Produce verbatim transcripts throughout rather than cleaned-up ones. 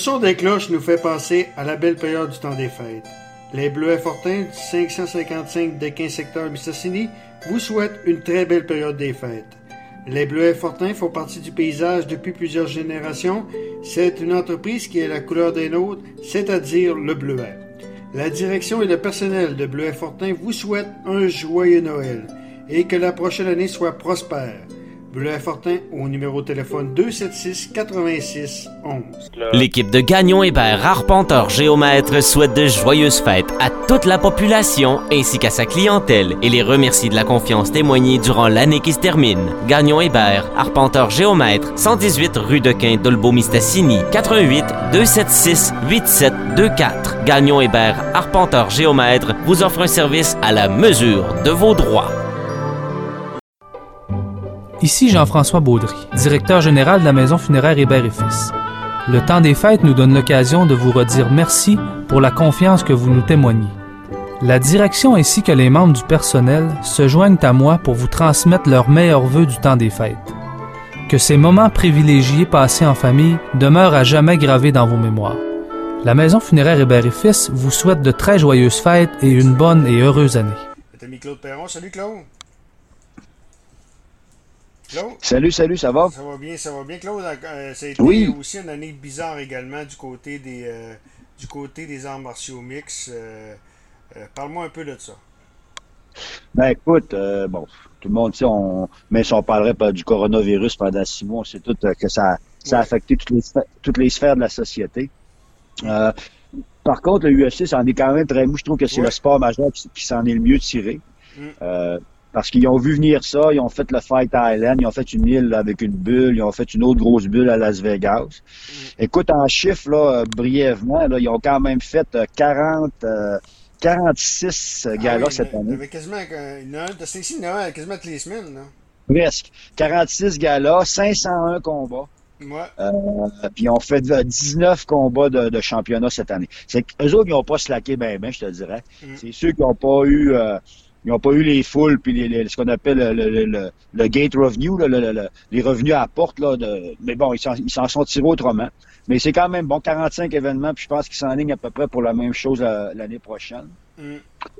son des cloches nous fait penser à la belle période du temps des fêtes. Les Bleuets Fortins du cinq cent cinquante-cinq des quinze secteurs Mistassini vous souhaitent une très belle période des fêtes. Les Bleuets Fortins font partie du paysage depuis plusieurs générations. C'est une entreprise qui est la couleur des nôtres, c'est-à-dire le bleuet. La direction et le personnel de Bleuets Fortins vous souhaitent un joyeux Noël et que la prochaine année soit prospère. Bleuets Fortins au numéro de téléphone deux sept six, quatre-vingt-six, onze. L'équipe de Gagnon Hébert Arpenteur Géomètre souhaite de joyeuses fêtes à toute la population ainsi qu'à sa clientèle et les remercie de la confiance témoignée durant l'année qui se termine. Gagnon Hébert Arpenteur Géomètre, cent dix-huit rue de Quin d'Olbeau-Mistassini, quatre-vingt-huit, deux sept six, huit sept deux quatre. Gagnon Hébert Arpenteur Géomètre vous offre un service à la mesure de vos droits. Ici Jean-François Baudry, directeur général de la Maison funéraire Hébert et Fils. Le temps des fêtes nous donne l'occasion de vous redire merci pour la confiance que vous nous témoignez. La direction ainsi que les membres du personnel se joignent à moi pour vous transmettre leurs meilleurs vœux du temps des fêtes. Que ces moments privilégiés passés en famille demeurent à jamais gravés dans vos mémoires. La Maison funéraire Hébert et Fils vous souhaite de très joyeuses fêtes et une bonne et heureuse année. C'est ami Claude Perron. Salut Claude. Claude? Salut, salut, ça va? Ça va bien, ça va bien. Claude, euh, ça a été oui. aussi une année bizarre également du côté des euh, du côté des arts martiaux mixtes. Euh, euh, parle-moi un peu de ça. Ben écoute, euh, bon, tout le monde sait, on, même si on parlerait pas du coronavirus pendant six mois, on sait tout euh, que ça, ça a oui. affecté toutes les, toutes les sphères de la société. Euh, par contre, le U F C, ça en est quand même très mou. Je trouve que c'est oui. le sport majeur qui, qui s'en est le mieux tiré. Mm. Euh, Parce qu'ils ont vu venir ça, ils ont fait le Fight Island, ils ont fait une île avec une bulle, ils ont fait une autre grosse bulle à Las Vegas. Mm. Écoute, en chiffres, là, brièvement, là, ils ont quand même fait quarante, euh, quarante-six ah galas oui, cette année. Il y avait quasiment, c'est ici, il y en a quasiment toutes les semaines, là. Presque. quarante-six galas, cinq cent un combats. Ouais. Euh, puis on fait dix-neuf combats de, de championnat cette année. C'est qu'eux autres, ils n'ont pas slacké ben ben, je te dirais. Mm. C'est ceux qui n'ont pas eu... Euh, Ils n'ont pas eu les foules puis les, les, ce qu'on appelle le, le, le, le gate revenue, là, le, le, les revenus à la porte. Là, de, mais bon, ils s'en, ils s'en sont tirés autrement. Mais c'est quand même bon, quarante-cinq événements, puis je pense qu'ils s'enlignent à peu près pour la même chose euh, l'année prochaine. Mm.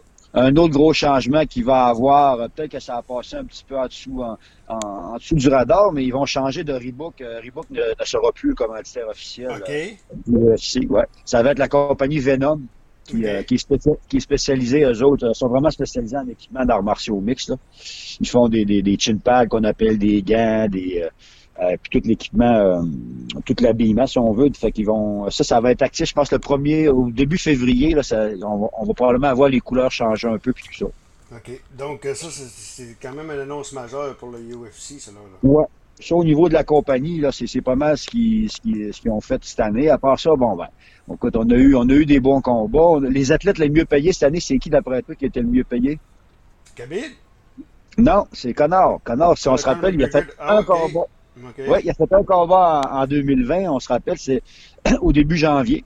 Un autre gros changement qu'il va avoir, peut-être que ça a passé un petit peu en dessous, en, en, en dessous du radar, mais ils vont changer de Reebok. Euh, Reebok ne, ne sera plus le commanditaire officiel. Okay. Euh, du U F C, ouais. Ça va être la compagnie Venom. Qui, okay. euh, qui, est spécial, qui est spécialisé, eux autres, euh, sont vraiment spécialisés en équipement d'arts martiaux mixtes. Là. Ils font des, des, des chin pads qu'on appelle des gants, des euh, euh, puis tout l'équipement, euh, tout l'habillement, si on veut. Fait qu'ils vont. Ça, ça va être actif, je pense, le premier au début février, là, ça, on, va, on va probablement avoir les couleurs changer un peu puis tout ça. OK. Donc ça, c'est, c'est quand même une annonce majeure pour le U F C, ça là. Ouais. Ça, au niveau de la compagnie, là, c'est, c'est pas mal ce qu'ils, ce qu'ils, ce qu'ils ont fait cette année. À part ça, bon ben. Écoute, on a eu, on a eu des bons combats. Les athlètes les mieux payés cette année, c'est qui d'après toi qui était le mieux payé? Khabib? Non, c'est Connor. Connor, si on se rappelle, il a fait ah, un okay. combat. Okay. Oui, il a fait un combat en, en deux mille vingt. On se rappelle, c'est au début janvier.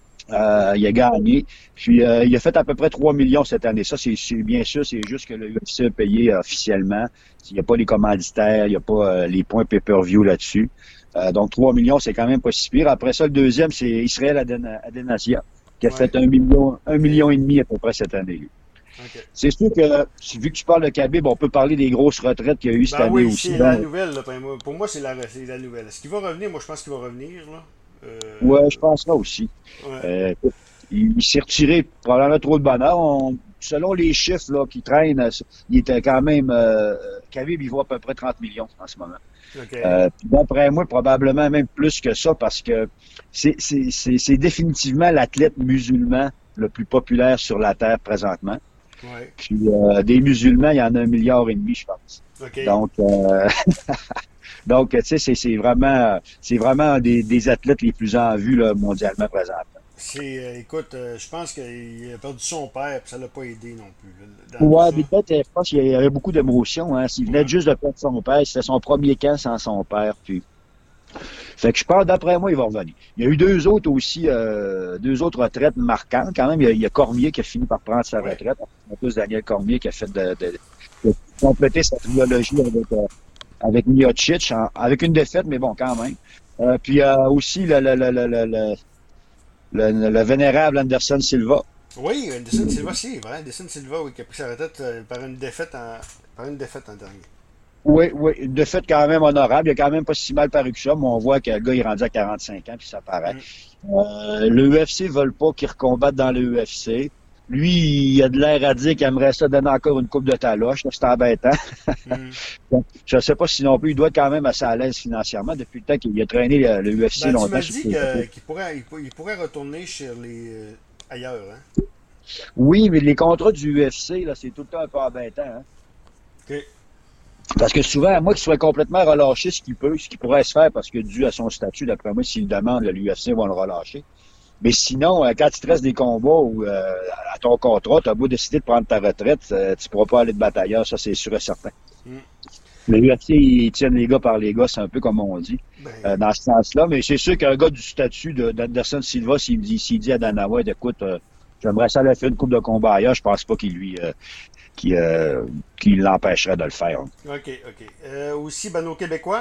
Euh, il a gagné. Puis euh, il a fait à peu près trois millions cette année. Ça, c'est, c'est bien sûr, c'est juste que le U F C a payé euh, officiellement. Il n'y a pas les commanditaires, il n'y a pas euh, les points pay-per-view là-dessus. Euh, donc trois millions, c'est quand même pas si pire. Après ça, le deuxième, c'est Israël Aden- Adenasia, qui a ouais. fait un million, un million et demi à peu près cette année. Okay. C'est sûr que, vu que tu parles de Khabib, on peut parler des grosses retraites qu'il y a eu cette ben année oui, aussi. C'est la nouvelle, là, pour moi. Pour moi, c'est la, c'est la nouvelle. Est-ce qu'il va revenir? Moi, je pense qu'il va revenir. Là. Euh... Ouais, je pense là aussi. Ouais. Euh, il, il s'est retiré probablement trop de bonheur. On, selon les chiffres là, qui traînent, il était quand même... Euh, Khabib, il vaut à peu près trente millions en ce moment. Okay. Euh, d'après moi, probablement même plus que ça, parce que c'est, c'est, c'est, c'est définitivement l'athlète musulman le plus populaire sur la Terre présentement. Ouais. Puis euh, des musulmans, il y en a un milliard et demi, je pense. Okay. Donc, euh, donc, tu sais, c'est, c'est vraiment, c'est vraiment des, des athlètes les plus en vue là, mondialement présentement. C'est, euh, écoute, euh, je pense qu'il a perdu son père, puis ça l'a pas aidé non plus. Là, ouais, mais peut-être, je pense qu'il y avait beaucoup d'émotions. Hein. S'il venait ouais. juste de perdre son père, c'était son premier camp sans son père. Puis... Fait que je pense, d'après moi, il va revenir. Il y a eu deux autres aussi, euh, deux autres retraites marquantes. Quand même, il y a, il y a Cormier qui a fini par prendre sa ouais. retraite. En plus, Daniel Cormier qui a fait de, de, de compléter sa trilogie avec, euh, avec Miocic, en, avec une défaite, mais bon, quand même. Euh, puis euh, aussi le, le, le, le, le le, le vénérable Anderson Silva. Oui, Anderson Silva, c'est vrai. Anderson Silva, oui, qui a pris sa retraite euh, par une défaite en, par une défaite en dernier. Oui, oui, une défaite quand même honorable. Il a quand même pas si mal paru que ça, mais on voit que le gars est rendu à quarante-cinq ans, puis ça paraît. Mm. Euh, le U F C ne veut pas qu'il recombatte dans le U F C. Lui, il a de l'air à dire qu'il aimerait ça donner encore une coupe de taloche. C'est embêtant. Mm. Je ne sais pas si non plus, il doit être quand même assez à l'aise financièrement depuis le temps qu'il a traîné le, le U F C ben, longtemps. Tu m'as dit que, qu'il pourrait, il pourrait retourner chez les euh, ailleurs. Hein? Oui, mais les contrats du U F C, là, c'est tout le temps un peu embêtant. Hein? OK. Parce que souvent, à moins qu'il soit complètement relâché, ce qu'il peut, ce qui pourrait se faire, parce que dû à son statut, d'après moi, s'il demande, l'U F C va le relâcher. Mais sinon, quand il te reste des combats ou euh, à ton contrat, tu as beau décider de prendre ta retraite, euh, tu pourras pas aller de batailleur, ça c'est sûr et certain. Mm. Le U F C, ils tiennent les gars par les gars, c'est un peu comme on dit, ben, euh, dans ce sens-là. Mais c'est sûr qu'un gars du statut d'Anderson Silva, s'il dit, s'il dit à Dana White, écoute, euh, j'aimerais ça aller faire une coupe de combat ailleurs, je pense pas qu'il lui... Euh, qui, euh, qui l'empêcherait de le faire. OK, OK. Euh, aussi, ben, nos Québécois?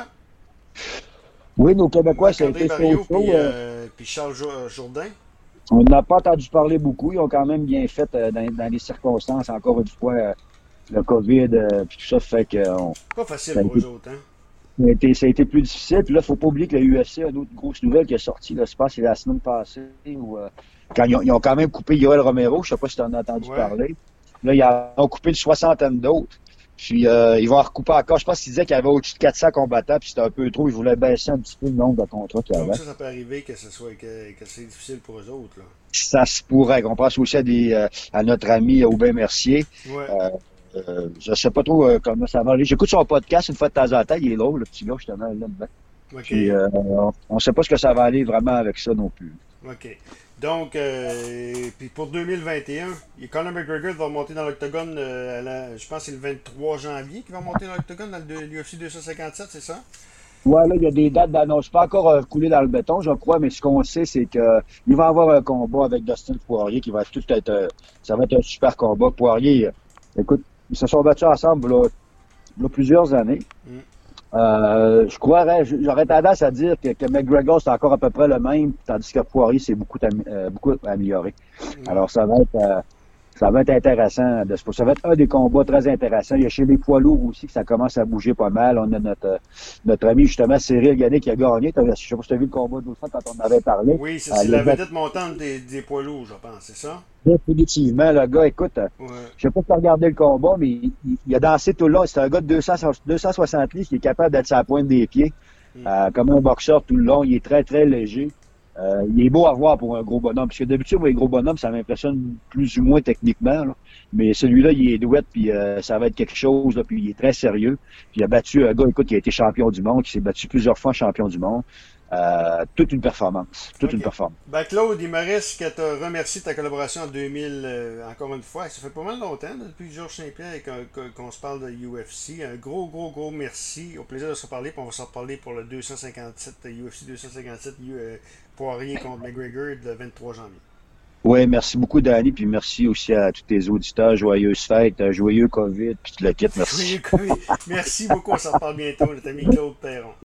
Oui, nos Québécois, c'est été chaud. Puis, euh, puis Charles Jourdain? On n'a pas entendu parler beaucoup. Ils ont quand même bien fait euh, dans, dans les circonstances, encore une fois, euh, le COVID, euh, puis tout ça fait que... On, pas facile pour eux autres, hein? Ça a, été, ça a été plus difficile. Puis là, il ne faut pas oublier que le U F C a une autre grosse nouvelle qui est sortie, là, je pense, c'est la semaine passée, où, euh, quand ils ont, ils ont quand même coupé Yoel Romero, je ne sais pas si tu en as entendu ouais. parler. Là, ils ont coupé une soixantaine d'autres. Puis, euh, ils vont en recouper encore. Je pense qu'ils disaient qu'il y avait au-dessus de quatre cents combattants, puis c'était un peu trop. Ils voulaient baisser un petit peu le nombre de contrats qu'il y avait. Donc ça, ça peut arriver que ce soit que, que c'est difficile pour eux autres, là. Ça se pourrait. On pense aussi à, des, euh, à notre ami Aubin Mercier. Ouais. Euh, euh, je sais pas trop euh, comment ça va aller. J'écoute son podcast une fois de temps en temps. Il est drôle, le petit gars, justement, là-dedans. Okay. Puis, euh, on ne sait pas ce que ça va aller vraiment avec ça non plus. OK. Donc, euh, puis pour deux mille vingt et un, Conor McGregor va monter dans l'octogone, euh, à la, je pense que c'est le vingt-trois janvier qu'il va monter dans l'octogone dans le U F C deux cent cinquante-sept, c'est ça? Ouais, là, il y a des dates d'annonce. Pas encore euh, coulé dans le béton, je crois, mais ce qu'on sait, c'est que il va y avoir un combat avec Dustin Poirier qui va tout être, euh, ça va être un super combat. Poirier, euh, écoute, ils se sont battus ensemble là, là plusieurs années. Mm. Euh, je croirais, j'aurais tendance à dire que, que McGregor c'est encore à peu près le même, tandis que Poirier s'est beaucoup, euh, beaucoup amélioré. Mmh. Alors ça va être, euh, ça va être intéressant. De, ça va être un des combats très intéressants. Il y a chez les poids lourds aussi que ça commence à bouger pas mal. On a notre, notre ami justement Cyril Gagné qui a gagné. Je sais pas si tu as vu le combat d'autres fois quand on en avait parlé. Oui, c'est euh, la vedette montante des, des poids lourds, je pense, c'est ça? Définitivement, le gars, écoute, ouais. Je sais pas si tu as regardé le combat, mais il, il, il a dansé tout le long. C'est un gars de deux cents, deux cent soixante livres qui est capable d'être sur la pointe des pieds, mm. euh, comme un boxeur tout le long. Il est très, très léger. Euh, il est beau à voir pour un gros bonhomme. Parce que d'habitude, moi, les gros bonhommes, ça m'impressionne plus ou moins techniquement. Là. Mais celui-là, il est douette, puis euh, ça va être quelque chose. Là, puis il est très sérieux. Puis il a battu un gars, écoute, qui a été champion du monde, qui s'est battu plusieurs fois champion du monde. Euh, toute une performance. Toute okay. une performance. Ben Claude, il me reste qu'à te remercier de ta collaboration en deux mille, euh, encore une fois. Ça fait pas mal longtemps, là, depuis Georges Saint-Pierre, qu'on, qu'on se parle de U F C. Un gros, gros, gros merci. Au plaisir de se reparler. Puis on va se reparler pour le deux cent cinquante-sept, U F C deux cent cinquante-sept, euh, Poirier contre McGregor, le vingt-trois janvier. Oui, merci beaucoup, Danny. Puis merci aussi à tous tes auditeurs. Joyeuses fêtes, joyeux COVID, puis tu le quittes. Merci. Joyeux COVID. Merci beaucoup. On se reparle bientôt. Notre ami Claude Perron.